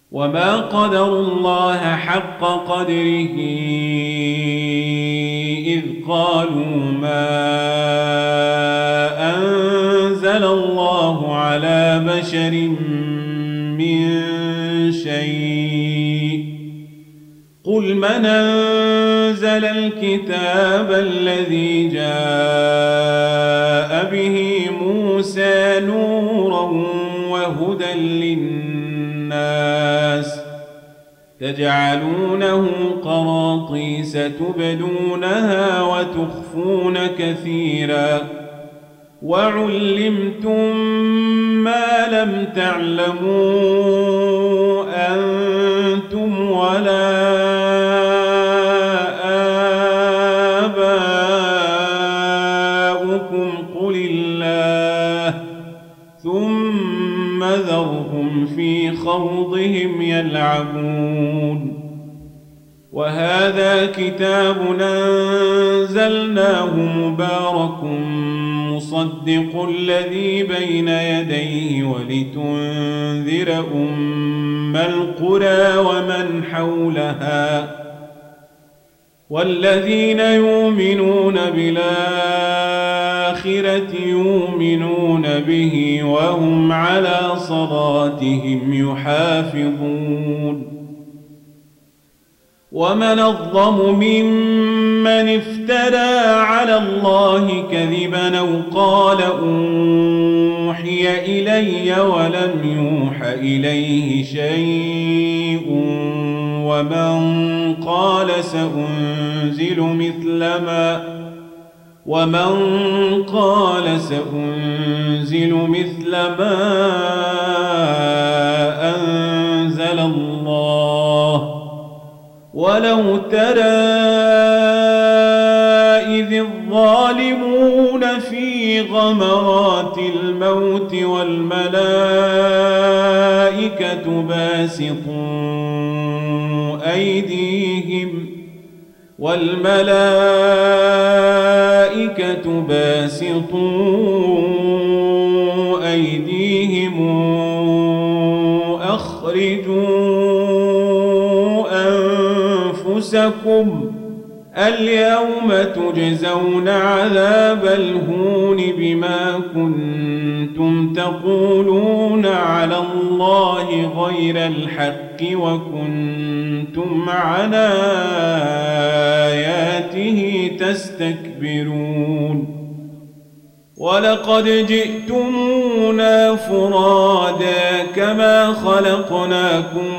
وما قدروا الله حق قدره إذ قالوا ما أنزل الله على بشر من شيء قل من أنزل الكتاب الذي جاء به موسى نورا وهدى للناس تجعلونه قراطيس تبدونها وتخفون كثيرا وعلمتم ما لم تعلموا أنتم ولا آباؤكم قل الله ثم ذرهم في خوضهم يلعبون وهذا كتاب أنزلناه مبارك مصدق الذي بين يديه ولتنذر أم القرى ومن حولها والذين يؤمنون بالآخرة يؤمنون به وهم على صلاتهم يحافظون ومن أظلم ممن افترى على الله كذبا أو قال أوحي إلي ولم يوح إليه شيء ومن قال سأنزل مثل ما أنزل الله ولو ترى إذ الظالمون في غمرات الموت والملائكة باسطوا أيديهم أخرجوا أنفسكم اليوم تجزون عذاب الهون بما كنتم تقولون على الله غير الحق وكنتم عن آياته تستكبرون ولقد جئتمونا فرادا كما خلقناكم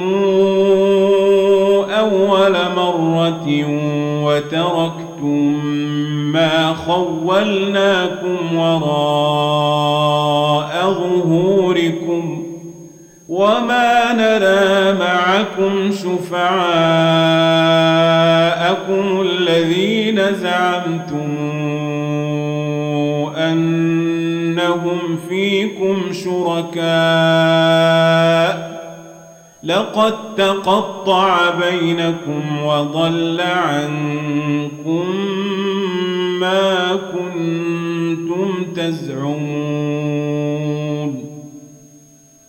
أول مرة وتركتم ما خولناكم وراء ظهوركم وما نرى معكم شفعاءكم الذين زعمتم أنهم فيكم شركاء لقد تقطع بينكم وضل عنكم ما كنتم تزعمون